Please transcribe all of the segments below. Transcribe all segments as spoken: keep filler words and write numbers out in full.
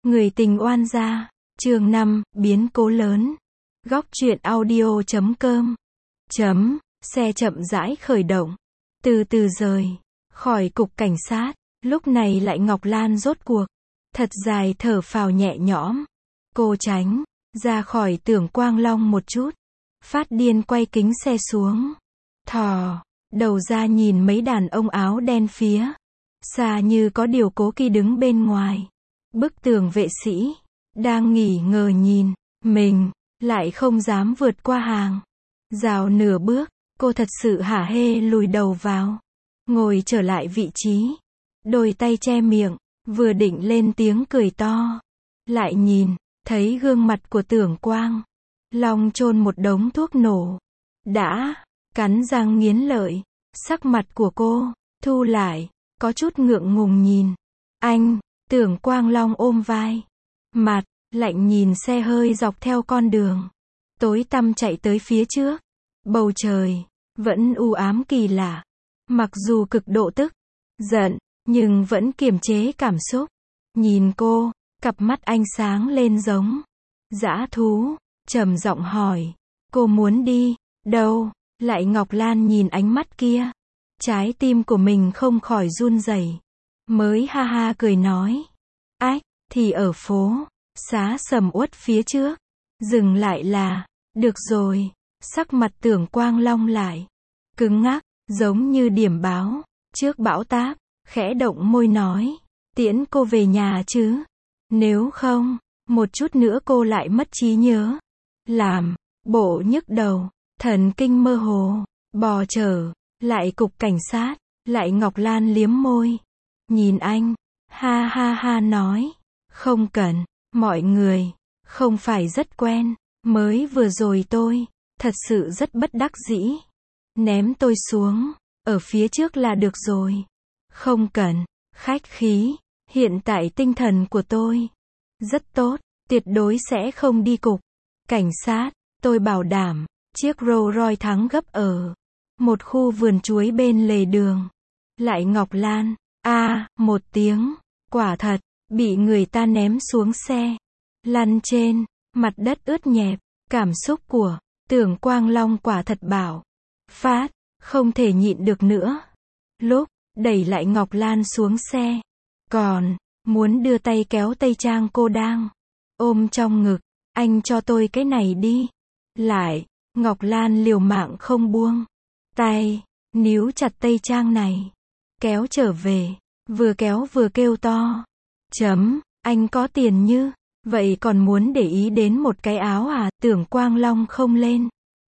Người tình oan gia, chương năm, biến cố lớn. Góc truyện audio chấm com. Chấm, xe chậm rãi khởi động. Từ từ rời, khỏi cục cảnh sát. Lúc này lại Ngọc Lan rốt cuộc. Thật dài thở phào nhẹ nhõm. Cô tránh, ra khỏi Tưởng Quang Long một chút. Phát điên quay kính xe xuống. Thò, đầu ra nhìn mấy đàn ông áo đen phía. Xa như có điều cố kỵ đứng bên ngoài. Bức tường vệ sĩ, đang nghỉ ngờ nhìn, mình, lại không dám vượt qua hàng. Rào nửa bước, cô thật sự hả hê lùi đầu vào. Ngồi trở lại vị trí. Đôi tay che miệng, vừa định lên tiếng cười to. Lại nhìn, thấy gương mặt của Tưởng Quang Long chôn một đống thuốc nổ. Đã, cắn răng nghiến lợi, sắc mặt của cô, thu lại, có chút ngượng ngùng nhìn. Anh, Tưởng Quang Long ôm vai. Mặt, lạnh nhìn xe hơi dọc theo con đường. Tối tăm chạy tới phía trước. Bầu trời, vẫn u ám kỳ lạ. Mặc dù cực độ tức, giận, nhưng vẫn kiềm chế cảm xúc. Nhìn cô, cặp mắt anh sáng lên giống dã thú, trầm giọng hỏi. Cô muốn đi, đâu? Lại Ngọc Lan nhìn ánh mắt kia. Trái tim của mình không khỏi run rẩy. Mới ha ha cười nói. Ách, thì ở phố xá sầm uất phía trước. Dừng lại là, được rồi. Sắc mặt Tưởng Quang Long lại cứng ngắc, giống như điểm báo trước bão táp, khẽ động môi nói. Tiễn cô về nhà chứ. Nếu không, một chút nữa cô lại mất trí nhớ. Làm, bộ nhức đầu, thần kinh mơ hồ, bò trở lại cục cảnh sát. Lại Ngọc Lan liếm môi. Nhìn anh, ha ha ha nói. Không cần, mọi người, không phải rất quen. Mới vừa rồi tôi, thật sự rất bất đắc dĩ. Ném tôi xuống, ở phía trước là được rồi. Không cần, khách khí. Hiện tại tinh thần của tôi rất tốt, tuyệt đối sẽ không đi cục cảnh sát. Tôi bảo đảm, chiếc Rolls Royce thắng gấp ở một khu vườn chuối bên lề đường. Lại Ngọc Lan, a à, một tiếng, quả thật, bị người ta ném xuống xe. Lăn trên mặt đất ướt nhẹp. Cảm xúc của Tưởng Quang Long quả thật bạo phát, không thể nhịn được nữa. Lúc đẩy lại Ngọc Lan xuống xe, còn muốn đưa tay kéo tây trang cô đang ôm trong ngực. Anh cho tôi cái này đi. Lại, Ngọc Lan liều mạng không buông tay, níu chặt tây trang này, kéo trở về, vừa kéo vừa kêu to. Chấm, anh có tiền như vậy còn muốn để ý đến một cái áo à? Tưởng Quang Long không lên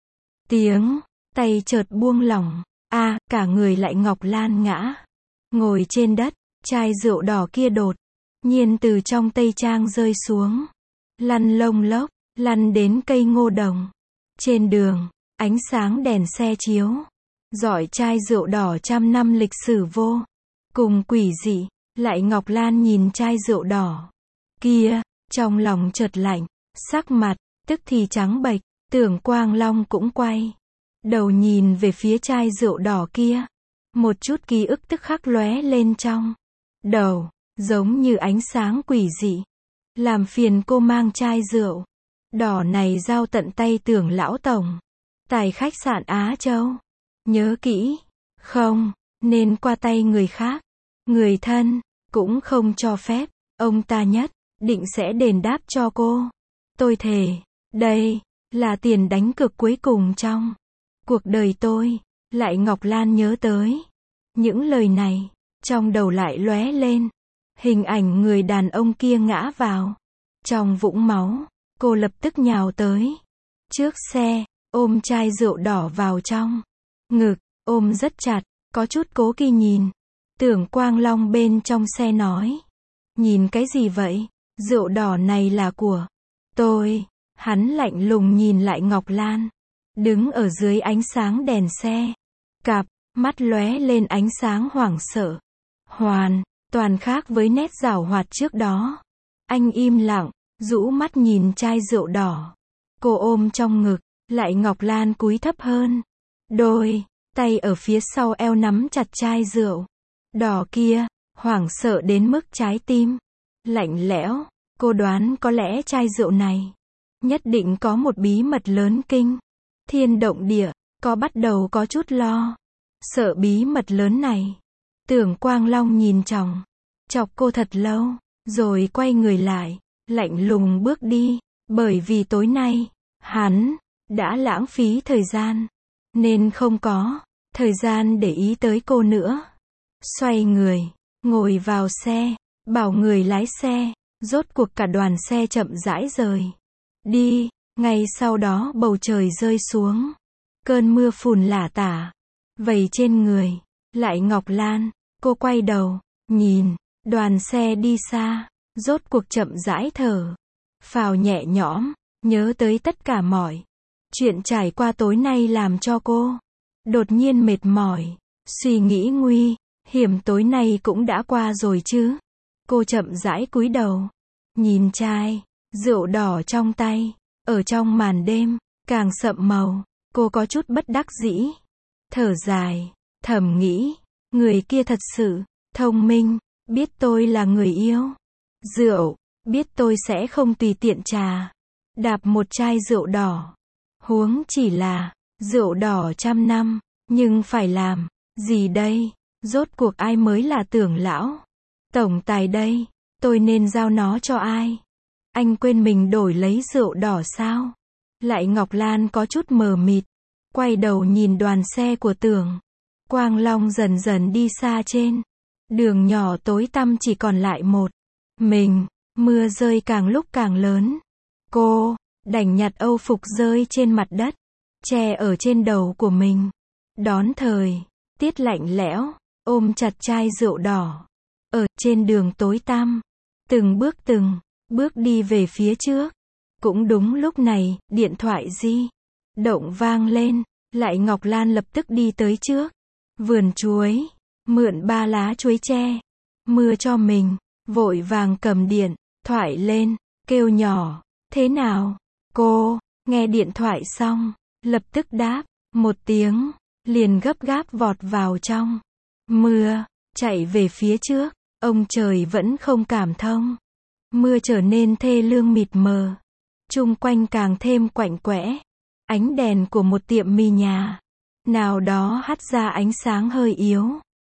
tiếng, tay chợt buông lỏng. A, à, cả người lại Ngọc Lan ngã ngồi trên đất. Chai rượu đỏ kia đột nhiên từ trong tây trang rơi xuống, lăn lông lốc, lăn đến cây ngô đồng. Trên đường, ánh sáng đèn xe chiếu rọi chai rượu đỏ trăm năm lịch sử vô cùng quỷ dị. Lại Ngọc Lan nhìn chai rượu đỏ kia, trong lòng chợt lạnh, sắc mặt tức thì trắng bệch. Tưởng Quang Long cũng quay đầu nhìn về phía chai rượu đỏ kia. Một chút ký ức tức khắc lóe lên trong đầu, giống như ánh sáng quỷ dị. Làm phiền cô mang chai rượu đỏ này giao tận tay Tưởng lão tổng tại khách sạn Á Châu. Nhớ kỹ, không nên qua tay người khác. Người thân cũng không cho phép. Ông ta nhất định sẽ đền đáp cho cô. Tôi thề, đây là tiền đánh cược cuối cùng trong cuộc đời tôi. Lại Ngọc Lan nhớ tới những lời này, trong đầu lại lóe lên hình ảnh người đàn ông kia ngã vào trong vũng máu. Cô lập tức nhào tới trước xe, ôm chai rượu đỏ vào trong ngực, ôm rất chặt, có chút cố kỵ nhìn Tưởng Quang Long bên trong xe nói. Nhìn cái gì vậy? Rượu đỏ này là của tôi. Hắn lạnh lùng nhìn lại Ngọc Lan, đứng ở dưới ánh sáng đèn xe. Cặp mắt lóe lên ánh sáng hoảng sợ, hoàn toàn khác với nét giảo hoạt trước đó. Anh im lặng, rũ mắt nhìn chai rượu đỏ cô ôm trong ngực. Lại Ngọc Lan cúi thấp hơn, đôi tay ở phía sau eo nắm chặt chai rượu đỏ kia, hoảng sợ đến mức trái tim lạnh lẽo. Cô đoán có lẽ chai rượu này nhất định có một bí mật lớn kinh thiên động địa, có bắt đầu có chút lo sợ bí mật lớn này. Tưởng Quang Long nhìn chòng chọc cô thật lâu, rồi quay người lại, lạnh lùng bước đi, bởi vì tối nay, hắn đã lãng phí thời gian, nên không có thời gian để ý tới cô nữa. Xoay người, ngồi vào xe, bảo người lái xe, rốt cuộc cả đoàn xe chậm rãi rời đi. Ngay sau đó bầu trời rơi xuống, cơn mưa phùn lả tả vẩy trên người. Lại Ngọc Lan, cô quay đầu nhìn đoàn xe đi xa, rốt cuộc chậm rãi thở phào nhẹ nhõm, nhớ tới tất cả mọi chuyện trải qua tối nay làm cho cô đột nhiên mệt mỏi, suy nghĩ nguy hiểm tối nay cũng đã qua rồi chứ. Cô chậm rãi cúi đầu, nhìn chai rượu đỏ trong tay, ở trong màn đêm càng sậm màu, cô có chút bất đắc dĩ, thở dài, thầm nghĩ, người kia thật sự thông minh, biết tôi là người yêu rượu, biết tôi sẽ không tùy tiện trà đạp một chai rượu đỏ, huống chỉ là rượu đỏ trăm năm, nhưng phải làm gì đây? Rốt cuộc ai mới là Tưởng lão tổng tài đây? Tôi nên giao nó cho ai? Anh quên mình đổi lấy rượu đỏ sao? Lại Ngọc Lan có chút mờ mịt, quay đầu nhìn đoàn xe của Tưởng Quang Long dần dần đi xa trên đường nhỏ tối tăm, chỉ còn lại một mình. Mưa rơi càng lúc càng lớn, cô đành nhặt âu phục rơi trên mặt đất, che ở trên đầu của mình, đón thời tiết lạnh lẽo, ôm chặt chai rượu đỏ, ở trên đường tối tăm, từng bước từng bước đi về phía trước. Cũng đúng lúc này, điện thoại di động vang lên. Lại Ngọc Lan lập tức đi tới trước vườn chuối, mượn ba lá chuối che mưa cho mình, vội vàng cầm điện thoại lên, kêu nhỏ, thế nào? Cô nghe điện thoại xong, lập tức đáp một tiếng, liền gấp gáp vọt vào trong mưa, chạy về phía trước. Ông trời vẫn không cảm thông, mưa trở nên thê lương mịt mờ, chung quanh càng thêm quạnh quẽ. Ánh đèn của một tiệm mì nhà nào đó hắt ra ánh sáng hơi yếu,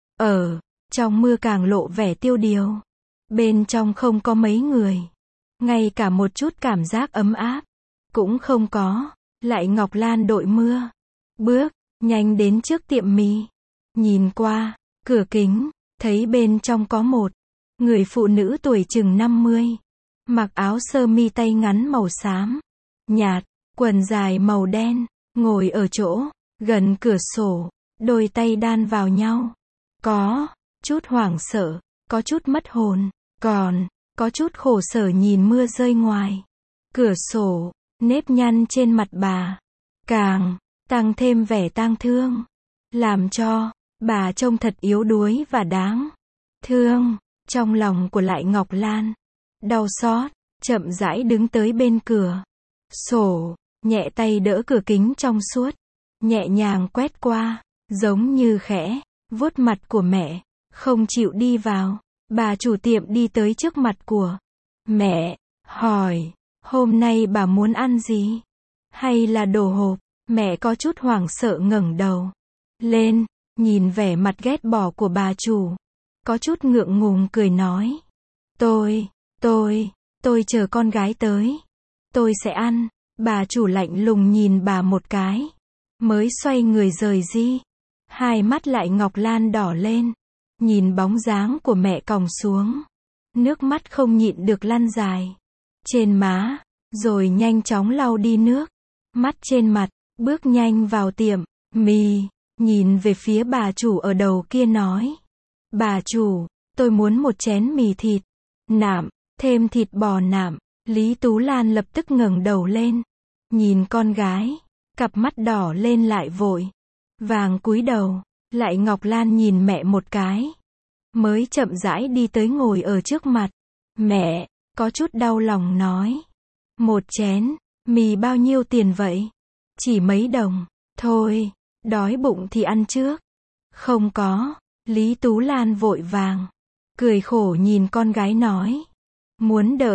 ở trong mưa càng lộ vẻ tiêu điều. Bên trong không có mấy người, ngay cả một chút cảm giác ấm áp cũng không có. Lại Ngọc Lan đội mưa, bước nhanh đến trước tiệm mì, nhìn qua cửa kính, thấy bên trong có một người phụ nữ tuổi chừng năm mươi, mặc áo sơ mi tay ngắn màu xám nhạt, quần dài màu đen, ngồi ở chỗ gần cửa sổ, đôi tay đan vào nhau, có chút hoảng sợ, có chút mất hồn, còn có chút khổ sở nhìn mưa rơi ngoài cửa sổ. Nếp nhăn trên mặt bà càng tăng thêm vẻ tang thương, làm cho bà trông thật yếu đuối và đáng thương. Trong lòng của Lại Ngọc Lan đau xót, chậm rãi đứng tới bên cửa sổ, nhẹ tay đỡ cửa kính trong suốt, nhẹ nhàng quét qua, giống như khẽ vuốt mặt của mẹ, không chịu đi vào. Bà chủ tiệm đi tới trước mặt của mẹ, hỏi, hôm nay bà muốn ăn gì? Hay là đồ hộp? Mẹ có chút hoảng sợ ngẩng đầu lên, nhìn vẻ mặt ghét bỏ của bà chủ, có chút ngượng ngùng cười nói, tôi, tôi, tôi chờ con gái tới, tôi sẽ ăn. Bà chủ lạnh lùng nhìn bà một cái, mới xoay người rời đi. Hai mắt Lại Ngọc Lan đỏ lên, nhìn bóng dáng của mẹ còng xuống, nước mắt không nhịn được lăn dài trên má, rồi nhanh chóng lau đi nước mắt trên mặt, bước nhanh vào tiệm mì, nhìn về phía bà chủ ở đầu kia nói, bà chủ, tôi muốn một chén mì thịt nạm, thêm thịt bò nạm. Lý Tú Lan lập tức ngẩng đầu lên, nhìn con gái, cặp mắt đỏ lên lại vội vàng cúi đầu. Lại Ngọc Lan nhìn mẹ một cái, mới chậm rãi đi tới ngồi ở trước mặt mẹ, có chút đau lòng nói, một chén mì bao nhiêu tiền vậy? Chỉ mấy đồng thôi, đói bụng thì ăn trước. Không có. Lý Tú Lan vội vàng cười khổ nhìn con gái nói, muốn đợi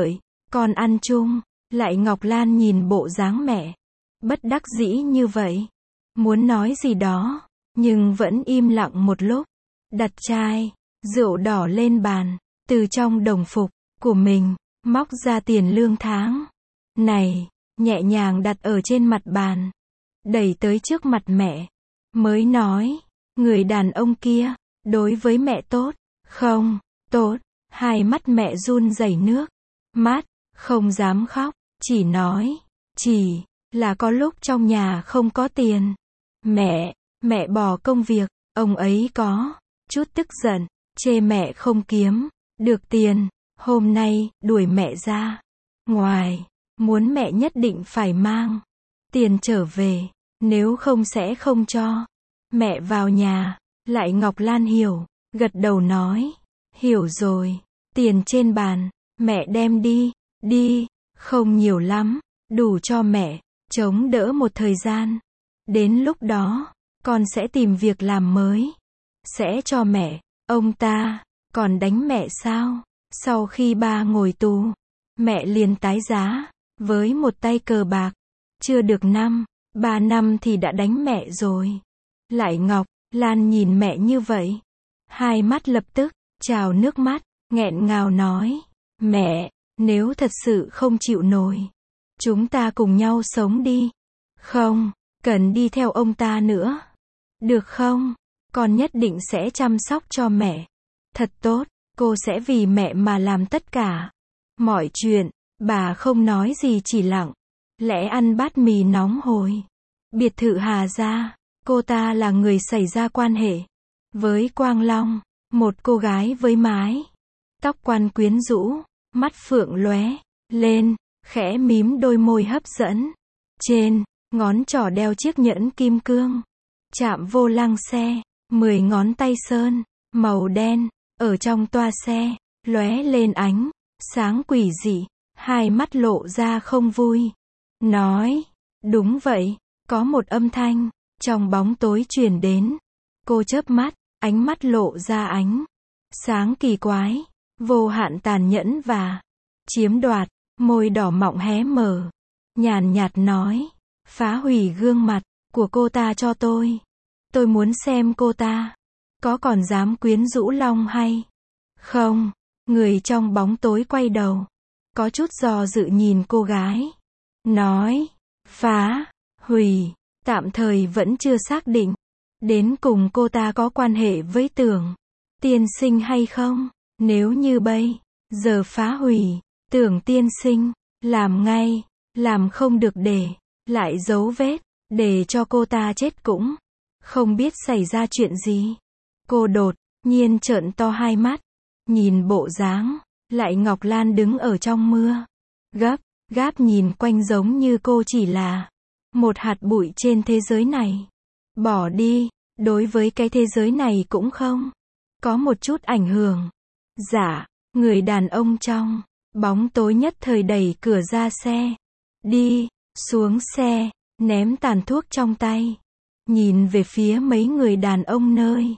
con ăn chung. Lại Ngọc Lan nhìn bộ dáng mẹ, bất đắc dĩ như vậy. Muốn nói gì đó, nhưng vẫn im lặng một lúc. Đặt chai, rượu đỏ lên bàn, từ trong đồng phục của mình, móc ra tiền lương tháng. Này, nhẹ nhàng đặt ở trên mặt bàn. Đẩy tới trước mặt mẹ. Mới nói, người đàn ông kia, đối với mẹ tốt, không, tốt. Hai mắt mẹ run rẩy nước. Mắt, không dám khóc, chỉ nói, chỉ là có lúc trong nhà không có tiền. Mẹ, mẹ bỏ công việc, ông ấy có chút tức giận, chê mẹ không kiếm được tiền, hôm nay đuổi mẹ ra ngoài, muốn mẹ nhất định phải mang tiền trở về, nếu không sẽ không cho mẹ vào nhà. Lại Ngọc Lan hiểu, gật đầu nói, hiểu rồi, tiền trên bàn, mẹ đem đi, đi, không nhiều lắm, đủ cho mẹ chống đỡ một thời gian. Đến lúc đó, con sẽ tìm việc làm mới, sẽ cho mẹ. Ông ta còn đánh mẹ sao? Sau khi ba ngồi tù, mẹ liền tái giá với một tay cờ bạc. Chưa được năm, ba năm thì đã đánh mẹ rồi. Lại Ngọc Lan nhìn mẹ như vậy, hai mắt lập tức trào nước mắt, nghẹn ngào nói, mẹ, nếu thật sự không chịu nổi, chúng ta cùng nhau sống đi. Không cần đi theo ông ta nữa. Được không? Con nhất định sẽ chăm sóc cho mẹ. Thật tốt, cô sẽ vì mẹ mà làm tất cả. Mọi chuyện, bà không nói gì chỉ lặng lẽ ăn bát mì nóng hổi. Biệt thự Hà Gia, cô ta là người xảy ra quan hệ với Quang Long, một cô gái với mái tóc quan quyến rũ, mắt phượng lóe lên, khẽ mím đôi môi hấp dẫn. Trên ngón trỏ đeo chiếc nhẫn kim cương. Chạm vô lăng xe, mười ngón tay sơn màu đen, ở trong toa xe, lóe lên ánh sáng quỷ dị, hai mắt lộ ra không vui. Nói, đúng vậy, có một âm thanh trong bóng tối truyền đến. Cô chớp mắt, ánh mắt lộ ra ánh sáng kỳ quái, vô hạn tàn nhẫn và chiếm đoạt, môi đỏ mọng hé mở, nhàn nhạt nói, phá hủy gương mặt của cô ta cho tôi. Tôi muốn xem cô ta có còn dám quyến rũ Long hay không. Người trong bóng tối quay đầu, có chút do dự nhìn cô gái, nói, phá hủy, tạm thời vẫn chưa xác định đến cùng cô ta có quan hệ với Tưởng tiên sinh hay không. Nếu như bây giờ phá hủy, Tưởng tiên sinh làm ngay, làm không được để lại dấu vết, để cho cô ta chết cũng không biết xảy ra chuyện gì. Cô đột nhiên trợn to hai mắt, nhìn bộ dáng Lại Ngọc Lan đứng ở trong mưa, gấp gáp nhìn quanh giống như cô chỉ là một hạt bụi trên thế giới này. Bỏ đi, đối với cái thế giới này cũng không có một chút ảnh hưởng. Dạ, người đàn ông trong bóng tối nhất thời đẩy cửa ra xe, đi xuống xe, ném tàn thuốc trong tay, nhìn về phía mấy người đàn ông nơi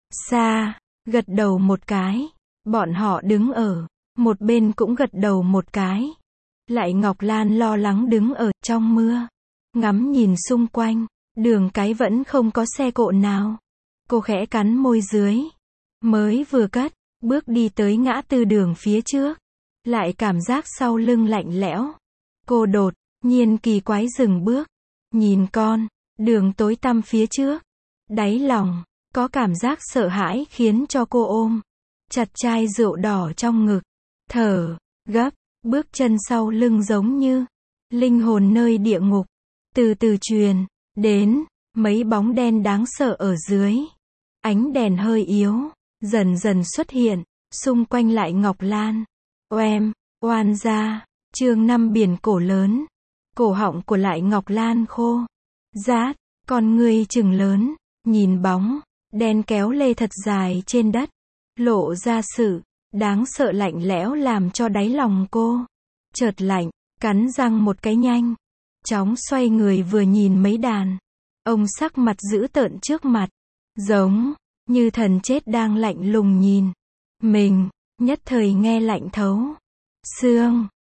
xa, gật đầu một cái. Bọn họ đứng ở một bên cũng gật đầu một cái. Lại Ngọc Lan lo lắng đứng ở trong mưa, ngắm nhìn xung quanh, đường cái vẫn không có xe cộ nào. Cô khẽ cắn môi dưới, mới vừa cất bước đi tới ngã tư đường phía trước, lại cảm giác sau lưng lạnh lẽo. Cô đột nhiên kỳ quái dừng bước, nhìn con đường tối tăm phía trước, đáy lòng có cảm giác sợ hãi khiến cho cô ôm chặt chai rượu đỏ trong ngực, thở gấp, bước chân sau lưng giống như linh hồn nơi địa ngục, từ từ truyền đến. Mấy bóng đen đáng sợ ở dưới ánh đèn hơi yếu dần dần xuất hiện xung quanh Lại Ngọc Lan. Oem, oan gia, chương năm biển cổ lớn. Cổ họng của Lại Ngọc Lan khô rát, con ngươi trừng lớn, nhìn bóng đen kéo lê thật dài trên đất, lộ ra sự đáng sợ lạnh lẽo làm cho đáy lòng cô chợt lạnh, cắn răng một cái nhanh chóng xoay người vừa nhìn mấy đàn ông sắc mặt dữ tợn trước mặt, giống như thần chết đang lạnh lùng nhìn mình, nhất thời nghe lạnh thấu xương.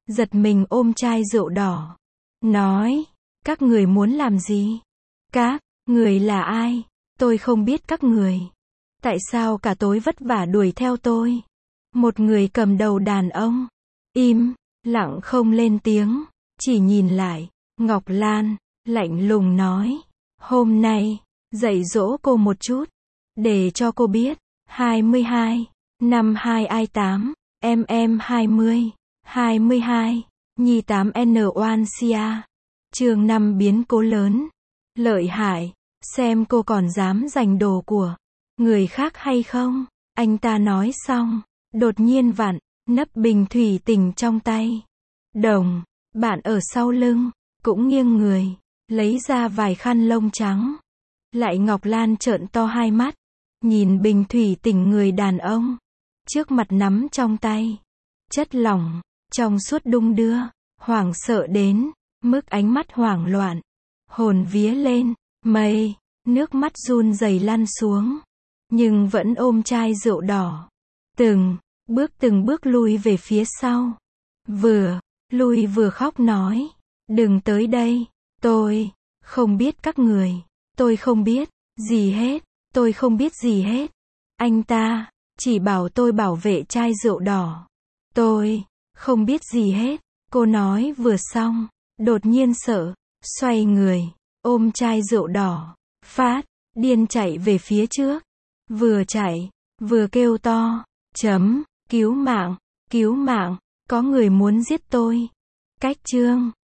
giật mình ôm chai rượu đỏ. Nói, các người muốn làm gì? Các người là ai? Tôi không biết các người. Tại sao cả tối vất vả đuổi theo tôi? Một người cầm đầu đàn ông. Im, lặng không lên tiếng. Chỉ nhìn lại. Ngọc Lan, lạnh lùng nói. Hôm nay, dạy dỗ cô một chút. Để cho cô biết. hai mươi hai, năm hai ai tám, em em hai mươi, hai mươi hai, nhi tám N một Cia. Chương năm biến cố lớn. Lợi hại. Xem cô còn dám giành đồ của người khác hay không? Anh ta nói xong. Đột nhiên vặn, nắp bình thủy tinh trong tay. Đồng, bạn ở sau lưng, cũng nghiêng người, lấy ra vài khăn lông trắng. Lại Ngọc Lan trợn to hai mắt, nhìn bình thủy tinh người đàn ông. Trước mặt nắm trong tay. Chất lỏng, trong suốt đung đưa, hoảng sợ đến, mức ánh mắt hoảng loạn. Hồn vía lên, mây, nước mắt run rẩy lăn xuống. Nhưng vẫn ôm chai rượu đỏ. Từng, bước từng bước lui về phía sau. Vừa, lui vừa khóc nói. Đừng tới đây, tôi, không biết các người. Tôi không biết, gì hết, tôi không biết gì hết. Anh ta, chỉ bảo tôi bảo vệ chai rượu đỏ. Tôi, không biết gì hết. Cô nói vừa xong, đột nhiên sợ, xoay người, ôm chai rượu đỏ, phát, điên chạy về phía trước. Vừa chạy, vừa kêu to, chấm, cứu mạng, cứu mạng, có người muốn giết tôi. Cách chương